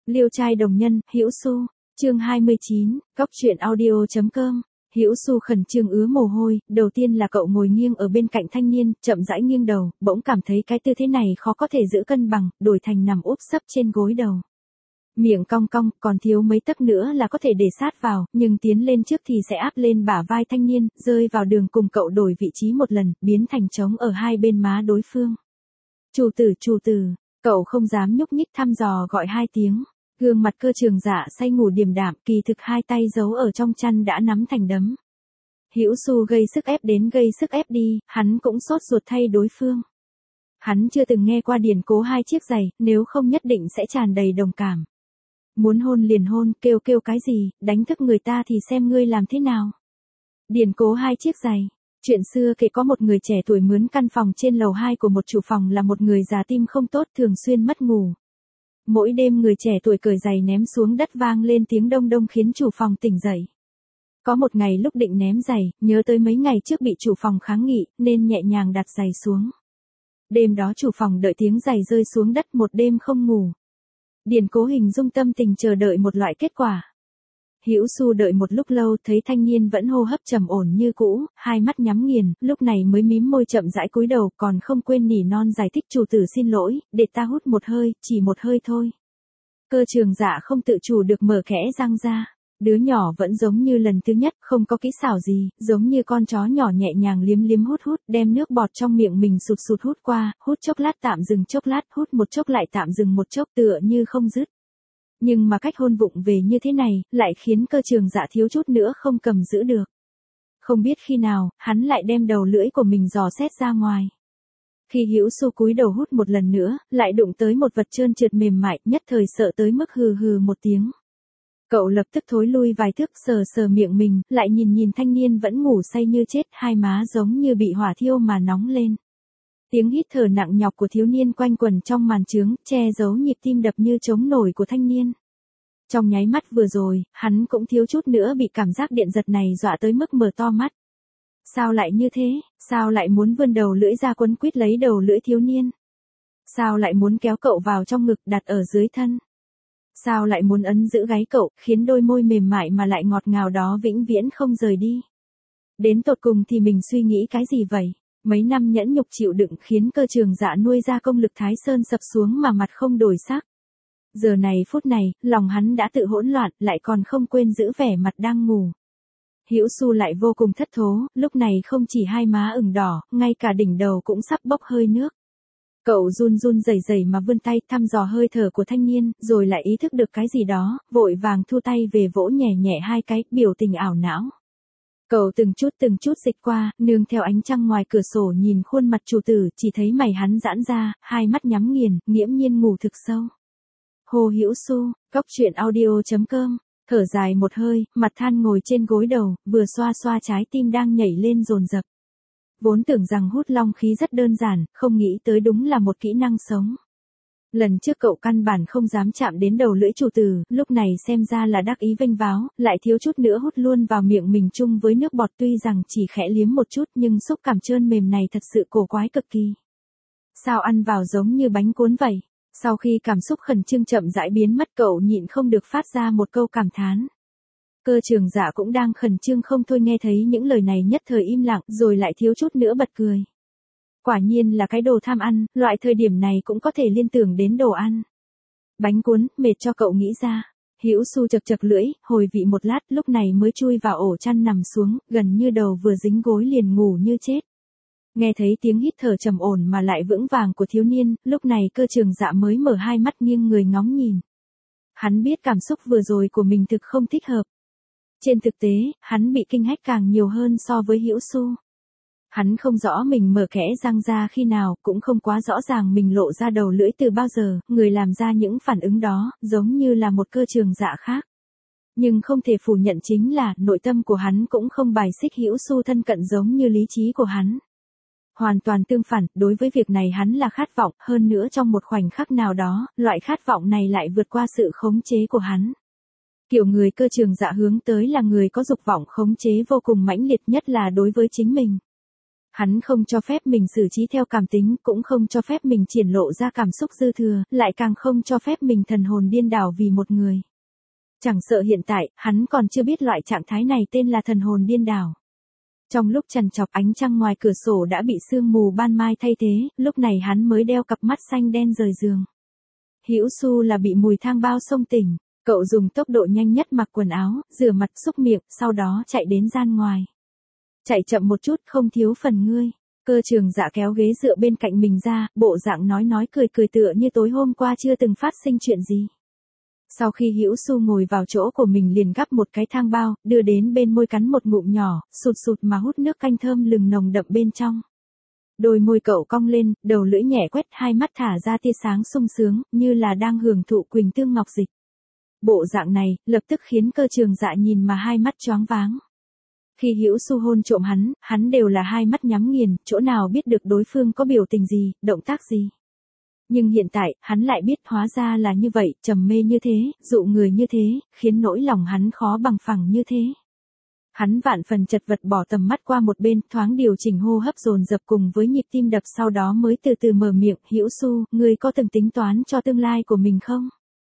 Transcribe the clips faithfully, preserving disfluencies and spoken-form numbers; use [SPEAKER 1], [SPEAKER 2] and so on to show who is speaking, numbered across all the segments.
[SPEAKER 1] Liêu trai đồng nhân, Hữu Xu, chương hai mươi chín, cóc truyện audio.com. Hữu Xu khẩn trương ứa mồ hôi, đầu tiên là cậu ngồi nghiêng ở bên cạnh thanh niên, chậm rãi nghiêng đầu, bỗng cảm thấy cái tư thế này khó có thể giữ cân bằng, đổi thành nằm úp sấp trên gối đầu. Miệng cong cong, còn thiếu mấy tấc nữa là có thể để sát vào, nhưng tiến lên trước thì sẽ áp lên bả vai thanh niên, rơi vào đường cùng cậu đổi vị trí một lần, biến thành trống ở hai bên má đối phương. Chủ tử, chủ tử, cậu không dám nhúc nhích thăm dò gọi hai tiếng. Gương mặt Cơ Trường Dạ say ngủ điềm đạm, kỳ thực hai tay giấu ở trong chăn đã nắm thành đấm. Hữu Xu gây sức ép đến gây sức ép đi, hắn cũng sốt ruột thay đối phương. Hắn chưa từng nghe qua điển cố hai chiếc giày, nếu không nhất định sẽ tràn đầy đồng cảm. Muốn hôn liền hôn, kêu kêu cái gì, đánh thức người ta thì xem ngươi làm thế nào. Điển cố hai chiếc giày. Chuyện xưa kể có một người trẻ tuổi mướn căn phòng trên lầu hai của một chủ phòng là một người già tim không tốt, thường xuyên mất ngủ. Mỗi đêm người trẻ tuổi cởi giày ném xuống đất vang lên tiếng đông đông khiến chủ phòng tỉnh dậy. Có một ngày lúc định ném giày, nhớ tới mấy ngày trước bị chủ phòng kháng nghị, nên nhẹ nhàng đặt giày xuống. Đêm đó chủ phòng đợi tiếng giày rơi xuống đất một đêm không ngủ. Điền cố hình dung tâm tình chờ đợi một loại kết quả. Hữu Xu đợi một lúc lâu thấy thanh niên vẫn hô hấp trầm ổn như cũ, hai mắt nhắm nghiền, lúc này mới mím môi chậm rãi cúi đầu, còn không quên nỉ non giải thích chủ tử xin lỗi, để ta hút một hơi, chỉ một hơi thôi. Cơ Trường Dạ không tự chủ được mở kẽ răng ra. Đứa nhỏ vẫn giống như lần thứ nhất, không có kỹ xảo gì, giống như con chó nhỏ nhẹ nhàng liếm liếm hút hút, đem nước bọt trong miệng mình sụt sụt hút qua, hút chốc lát tạm dừng chốc lát, hút một chốc lại tạm dừng một chốc, tựa như không dứt. Nhưng mà cách hôn vụng về như thế này, lại khiến Cơ Trường Dạ thiếu chút nữa không cầm giữ được. Không biết khi nào, hắn lại đem đầu lưỡi của mình dò xét ra ngoài. Khi Hữu Xu cúi đầu hút một lần nữa, lại đụng tới một vật trơn trượt mềm mại, nhất thời sợ tới mức hừ hừ một tiếng. Cậu lập tức thối lui vài thước, sờ sờ miệng mình, lại nhìn nhìn thanh niên vẫn ngủ say như chết, hai má giống như bị hỏa thiêu mà nóng lên. Tiếng hít thở nặng nhọc của thiếu niên quanh quẩn trong màn trướng, che giấu nhịp tim đập như trống nổi của thanh niên. Trong nháy mắt vừa rồi, hắn cũng thiếu chút nữa bị cảm giác điện giật này dọa tới mức mở to mắt. Sao lại như thế, sao lại muốn vươn đầu lưỡi ra quấn quýt lấy đầu lưỡi thiếu niên? Sao lại muốn kéo cậu vào trong ngực đặt ở dưới thân? Sao lại muốn ấn giữ gáy cậu, khiến đôi môi mềm mại mà lại ngọt ngào đó vĩnh viễn không rời đi? Đến tột cùng thì mình suy nghĩ cái gì vậy? Mấy năm nhẫn nhục chịu đựng khiến Cơ Trường Dạ nuôi ra công lực Thái Sơn sập xuống mà mặt không đổi sắc. Giờ này phút này, lòng hắn đã tự hỗn loạn, lại còn không quên giữ vẻ mặt đang ngủ. Hữu Xu lại vô cùng thất thố, lúc này không chỉ hai má ửng đỏ, ngay cả đỉnh đầu cũng sắp bốc hơi nước. Cậu run run rẩy rẩy mà vươn tay thăm dò hơi thở của thanh niên, rồi lại ý thức được cái gì đó, vội vàng thu tay về vỗ nhẹ nhẹ hai cái, biểu tình ảo não. Cậu từng chút từng chút dịch qua, nương theo ánh trăng ngoài cửa sổ nhìn khuôn mặt chủ tử, chỉ thấy mày hắn giãn ra, hai mắt nhắm nghiền, nghiễm nhiên ngủ thực sâu. Hồ Hữu Xu, cóc truyện audio.com, thở dài một hơi, mặt than ngồi trên gối đầu, vừa xoa xoa trái tim đang nhảy lên dồn dập. Vốn tưởng rằng hút long khí rất đơn giản, không nghĩ tới đúng là một kỹ năng sống. Lần trước cậu căn bản không dám chạm đến đầu lưỡi chủ tử, lúc này xem ra là đắc ý vênh váo, lại thiếu chút nữa hút luôn vào miệng mình chung với nước bọt, tuy rằng chỉ khẽ liếm một chút nhưng xúc cảm trơn mềm này thật sự cổ quái cực kỳ. Sao ăn vào giống như bánh cuốn vậy? Sau khi cảm xúc khẩn trương chậm rãi biến mất, cậu nhịn không được phát ra một câu cảm thán. Cơ Trường Dạ cũng đang khẩn trương không thôi, nghe thấy những lời này nhất thời im lặng, rồi lại thiếu chút nữa bật cười. Quả nhiên là cái đồ tham ăn, loại thời điểm này cũng có thể liên tưởng đến đồ ăn. Bánh cuốn, mệt cho cậu nghĩ ra. Hữu Xu chật chật lưỡi, hồi vị một lát, lúc này mới chui vào ổ chăn nằm xuống, gần như đầu vừa dính gối liền ngủ như chết. Nghe thấy tiếng hít thở trầm ổn mà lại vững vàng của thiếu niên, lúc này Cơ Trường Dạ mới mở hai mắt nghiêng người ngóng nhìn. Hắn biết cảm xúc vừa rồi của mình thực không thích hợp. Trên thực tế, hắn bị kinh hách càng nhiều hơn so với Hữu Xu. Hắn không rõ mình mở kẽ răng ra khi nào, cũng không quá rõ ràng mình lộ ra đầu lưỡi từ bao giờ, người làm ra những phản ứng đó, giống như là một Cơ Trường Dạ khác. Nhưng không thể phủ nhận chính là, nội tâm của hắn cũng không bài xích Hữu Xu thân cận giống như lý trí của hắn. Hoàn toàn tương phản, đối với việc này hắn là khát vọng, hơn nữa trong một khoảnh khắc nào đó, loại khát vọng này lại vượt qua sự khống chế của hắn. Kiểu người Cơ Trường Dạ hướng tới là người có dục vọng khống chế vô cùng mãnh liệt, nhất là đối với chính mình. Hắn không cho phép mình xử trí theo cảm tính, cũng không cho phép mình triển lộ ra cảm xúc dư thừa, lại càng không cho phép mình thần hồn điên đảo vì một người. Chẳng sợ hiện tại, hắn còn chưa biết loại trạng thái này tên là thần hồn điên đảo. Trong lúc trằn trọc, ánh trăng ngoài cửa sổ đã bị sương mù ban mai thay thế, lúc này hắn mới đeo cặp mắt xanh đen rời giường. Hữu Xu là bị mùi thang bao xông tỉnh, cậu dùng tốc độ nhanh nhất mặc quần áo, rửa mặt xúc miệng, sau đó chạy đến gian ngoài. Chạy chậm một chút không thiếu phần ngươi. Cơ Trường Dạ kéo ghế dựa bên cạnh mình ra, bộ dạng nói nói cười cười tựa như tối hôm qua chưa từng phát sinh chuyện gì. Sau khi Hữu Xu ngồi vào chỗ của mình liền gắp một cái thang bao, đưa đến bên môi cắn một ngụm nhỏ, sụt sụt mà hút nước canh thơm lừng nồng đậm bên trong. Đôi môi cậu cong lên, đầu lưỡi nhẹ quét, hai mắt thả ra tia sáng sung sướng, như là đang hưởng thụ quỳnh tương ngọc dịch. Bộ dạng này, lập tức khiến Cơ Trường Dạ nhìn mà hai mắt choáng váng. Khi Hữu Xu hôn trộm hắn, hắn đều là hai mắt nhắm nghiền, chỗ nào biết được đối phương có biểu tình gì, động tác gì. Nhưng hiện tại, hắn lại biết hóa ra là như vậy, trầm mê như thế, dụ người như thế, khiến nỗi lòng hắn khó bằng phẳng như thế. Hắn vạn phần chật vật bỏ tầm mắt qua một bên, thoáng điều chỉnh hô hấp dồn dập cùng với nhịp tim đập, sau đó mới từ từ mở miệng, Hữu Xu, ngươi có từng tính toán cho tương lai của mình không?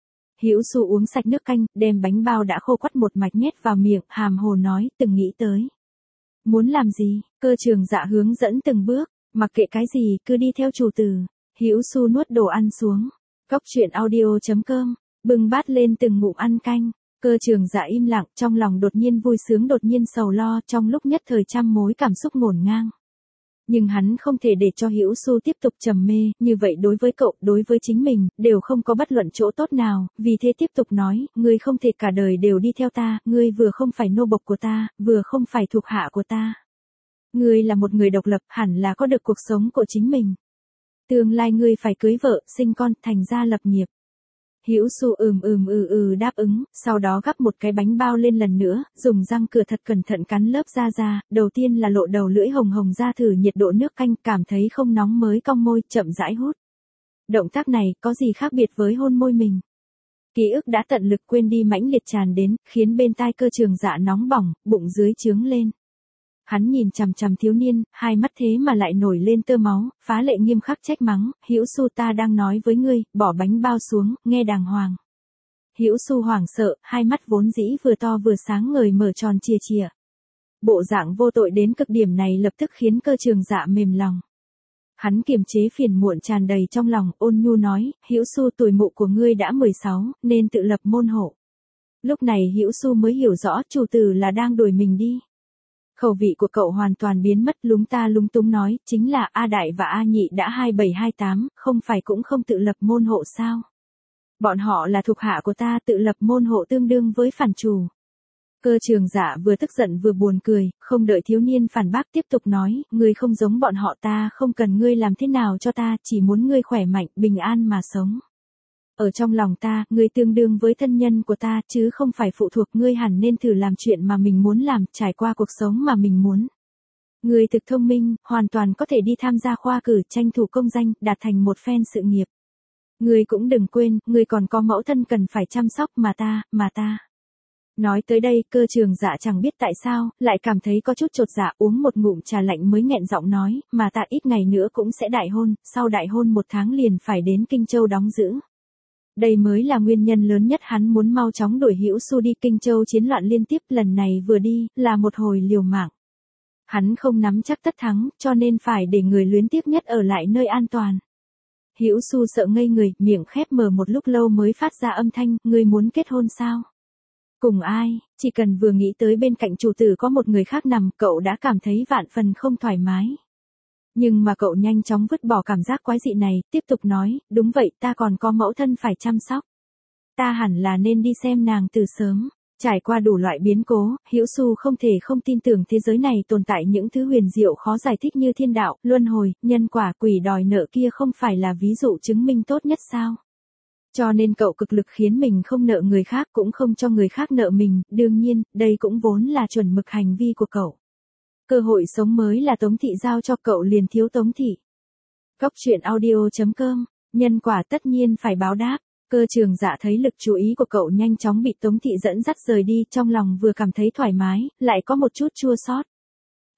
[SPEAKER 1] Hữu Xu uống sạch nước canh, đem bánh bao đã khô quắt một mạch nhét vào miệng, hàm hồ nói, từng nghĩ tới. Muốn làm gì? Cơ Trường Dạ hướng dẫn từng bước, mặc kệ cái gì, cứ đi theo chủ tử. Hữu Xu nuốt đồ ăn xuống. Cốc truyện audio chấm com, bưng bát lên từng ngụm ăn canh. Cơ Trường Dạ im lặng, trong lòng đột nhiên vui sướng đột nhiên sầu lo, trong lúc nhất thời trăm mối cảm xúc ngổn ngang. Nhưng hắn không thể để cho Hữu Xu tiếp tục trầm mê, như vậy đối với cậu, đối với chính mình, đều không có bất luận chỗ tốt nào, vì thế tiếp tục nói, ngươi không thể cả đời đều đi theo ta, ngươi vừa không phải nô bộc của ta, vừa không phải thuộc hạ của ta. Ngươi là một người độc lập, hẳn là có được cuộc sống của chính mình. Tương lai ngươi phải cưới vợ, sinh con, thành gia lập nghiệp. Hữu Xu ừm ừm ừ ừ đáp ứng, sau đó gắp một cái bánh bao lên lần nữa, dùng răng cửa thật cẩn thận cắn lớp da ra, đầu tiên là lộ đầu lưỡi hồng hồng ra thử nhiệt độ nước canh, cảm thấy không nóng mới cong môi, chậm rãi hút. Động tác này, có gì khác biệt với hôn môi mình? Ký ức đã tận lực quên đi mãnh liệt tràn đến, khiến bên tai Cơ Trường Dạ nóng bỏng, bụng dưới trướng lên. Hắn nhìn chằm chằm thiếu niên, hai mắt thế mà lại nổi lên tơ máu, phá lệ nghiêm khắc trách mắng, Hữu Xu ta đang nói với ngươi, bỏ bánh bao xuống, nghe đàng hoàng. Hữu Xu hoảng sợ, hai mắt vốn dĩ vừa to vừa sáng ngời mở tròn chìa chìa. Bộ dạng vô tội đến cực điểm này lập tức khiến Cơ Trường Dạ mềm lòng. Hắn kiềm chế phiền muộn tràn đầy trong lòng, ôn nhu nói, Hữu Xu tuổi mụ của ngươi đã mười sáu, nên tự lập môn hộ. Lúc này Hữu Xu mới hiểu rõ chủ tử là đang đuổi mình đi. Khẩu vị của cậu hoàn toàn biến mất, lúng ta lúng túng nói, chính là A Đại và A Nhị đã hai bảy hai tám, không phải cũng không tự lập môn hộ sao? Bọn họ là thuộc hạ của ta, tự lập môn hộ tương đương với phản chủ. Cơ Trường Dạ vừa tức giận vừa buồn cười, không đợi thiếu niên phản bác tiếp tục nói, ngươi không giống bọn họ, ta không cần ngươi làm thế nào cho ta, chỉ muốn ngươi khỏe mạnh, bình an mà sống. Ở trong lòng ta, ngươi tương đương với thân nhân của ta, chứ không phải phụ thuộc, ngươi hẳn nên thử làm chuyện mà mình muốn làm, trải qua cuộc sống mà mình muốn. Ngươi thực thông minh, hoàn toàn có thể đi tham gia khoa cử, tranh thủ công danh, đạt thành một phen sự nghiệp. Ngươi cũng đừng quên, ngươi còn có mẫu thân cần phải chăm sóc, mà ta, mà ta. Nói tới đây, Cơ Trường Dạ chẳng biết tại sao, lại cảm thấy có chút chột dạ, uống một ngụm trà lạnh mới nghẹn giọng nói, mà ta ít ngày nữa cũng sẽ đại hôn, sau đại hôn một tháng liền phải đến Kinh Châu đóng giữ. Đây mới là nguyên nhân lớn nhất hắn muốn mau chóng đuổi Hữu Xu đi. Kinh Châu chiến loạn liên tiếp, lần này vừa đi, là một hồi liều mạng. Hắn không nắm chắc tất thắng, cho nên phải để người luyến tiếc nhất ở lại nơi an toàn. Hữu Xu sợ ngây người, miệng khép mở một lúc lâu mới phát ra âm thanh, ngươi muốn kết hôn sao? Cùng ai? Chỉ cần vừa nghĩ tới bên cạnh chủ tử có một người khác nằm, cậu đã cảm thấy vạn phần không thoải mái. Nhưng mà cậu nhanh chóng vứt bỏ cảm giác quái dị này, tiếp tục nói, đúng vậy, ta còn có mẫu thân phải chăm sóc. Ta hẳn là nên đi xem nàng từ sớm. Trải qua đủ loại biến cố, Hữu Xu không thể không tin tưởng thế giới này tồn tại những thứ huyền diệu khó giải thích như thiên đạo, luân hồi, nhân quả, quỷ đòi nợ kia không phải là ví dụ chứng minh tốt nhất sao? Cho nên cậu cực lực khiến mình không nợ người khác, cũng không cho người khác nợ mình, đương nhiên, đây cũng vốn là chuẩn mực hành vi của cậu. Cơ hội sống mới là Tống Thị giao cho cậu, liền thiếu Tống Thị. Cốc truyện audio chấm com, nhân quả tất nhiên phải báo đáp. Cơ Trường Dạ thấy lực chú ý của cậu nhanh chóng bị Tống Thị dẫn dắt rời đi, trong lòng vừa cảm thấy thoải mái, lại có một chút chua xót.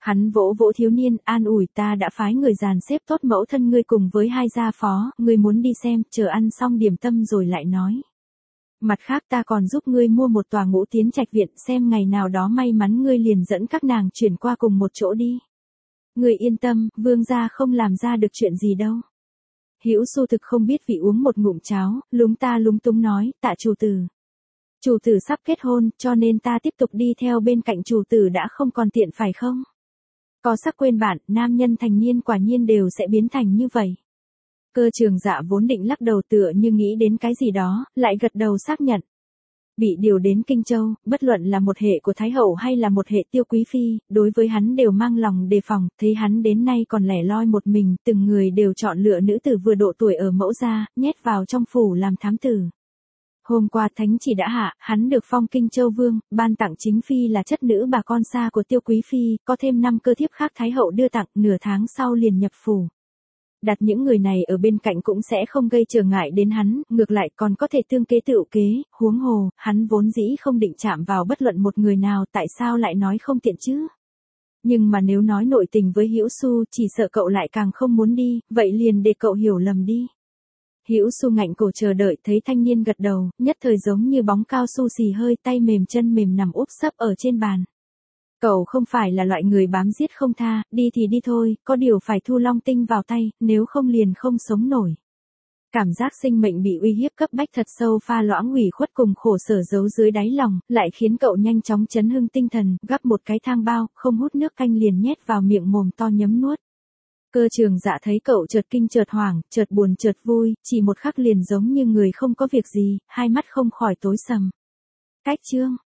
[SPEAKER 1] Hắn vỗ vỗ thiếu niên, an ủi, ta đã phái người dàn xếp tốt mẫu thân ngươi cùng với hai gia phó, ngươi muốn đi xem, chờ ăn xong điểm tâm rồi lại nói. Mặt khác ta còn giúp ngươi mua một tòa Ngũ Tiến Trạch viện, xem ngày nào đó may mắn ngươi liền dẫn các nàng chuyển qua cùng một chỗ đi. Ngươi yên tâm, vương gia không làm ra được chuyện gì đâu. Hữu Xu thực không biết vị uống một ngụm cháo, lúng ta lúng túng nói, tạ chủ tử. Chủ tử sắp kết hôn, cho nên ta tiếp tục đi theo bên cạnh chủ tử đã không còn tiện phải không? Có sắc quên bạn, nam nhân thành niên quả nhiên đều sẽ biến thành như vậy. Cơ Trường Dạ vốn định lắc đầu tựa như nghĩ đến cái gì đó, lại gật đầu xác nhận. Bị điều đến Kinh Châu, bất luận là một hệ của Thái Hậu hay là một hệ Tiêu Quý Phi, đối với hắn đều mang lòng đề phòng, thấy hắn đến nay còn lẻ loi một mình, từng người đều chọn lựa nữ tử vừa độ tuổi ở mẫu gia, nhét vào trong phủ làm thám tử. Hôm qua thánh chỉ đã hạ, hắn được phong Kinh Châu Vương, ban tặng chính phi là chất nữ bà con xa của Tiêu Quý Phi, có thêm năm cơ thiếp khác Thái Hậu đưa tặng, nửa tháng sau liền nhập phủ. Đặt những người này ở bên cạnh cũng sẽ không gây trở ngại đến hắn, ngược lại còn có thể tương kế tựu kế, huống hồ, hắn vốn dĩ không định chạm vào bất luận một người nào, tại sao lại nói không tiện chứ? Nhưng mà nếu nói nội tình với Hữu Xu, chỉ sợ cậu lại càng không muốn đi, vậy liền để cậu hiểu lầm đi. Hữu Xu ngạnh cổ chờ đợi, thấy thanh niên gật đầu, nhất thời giống như bóng cao su xì hơi, tay mềm chân mềm nằm úp sấp ở trên bàn. Cậu không phải là loại người bám giết không tha, đi thì đi thôi, có điều phải thu long tinh vào tay, nếu không liền không sống nổi. Cảm giác sinh mệnh bị uy hiếp cấp bách thật sâu pha loãng ủy khuất cùng khổ sở giấu dưới đáy lòng, lại khiến cậu nhanh chóng chấn hưng tinh thần, gắp một cái thang bao, không hút nước canh liền nhét vào miệng mồm to nhấm nuốt. Cơ Trường Dạ thấy cậu chợt kinh chợt hoảng, chợt buồn chợt vui, chỉ một khắc liền giống như người không có việc gì, hai mắt không khỏi tối sầm. Cách chương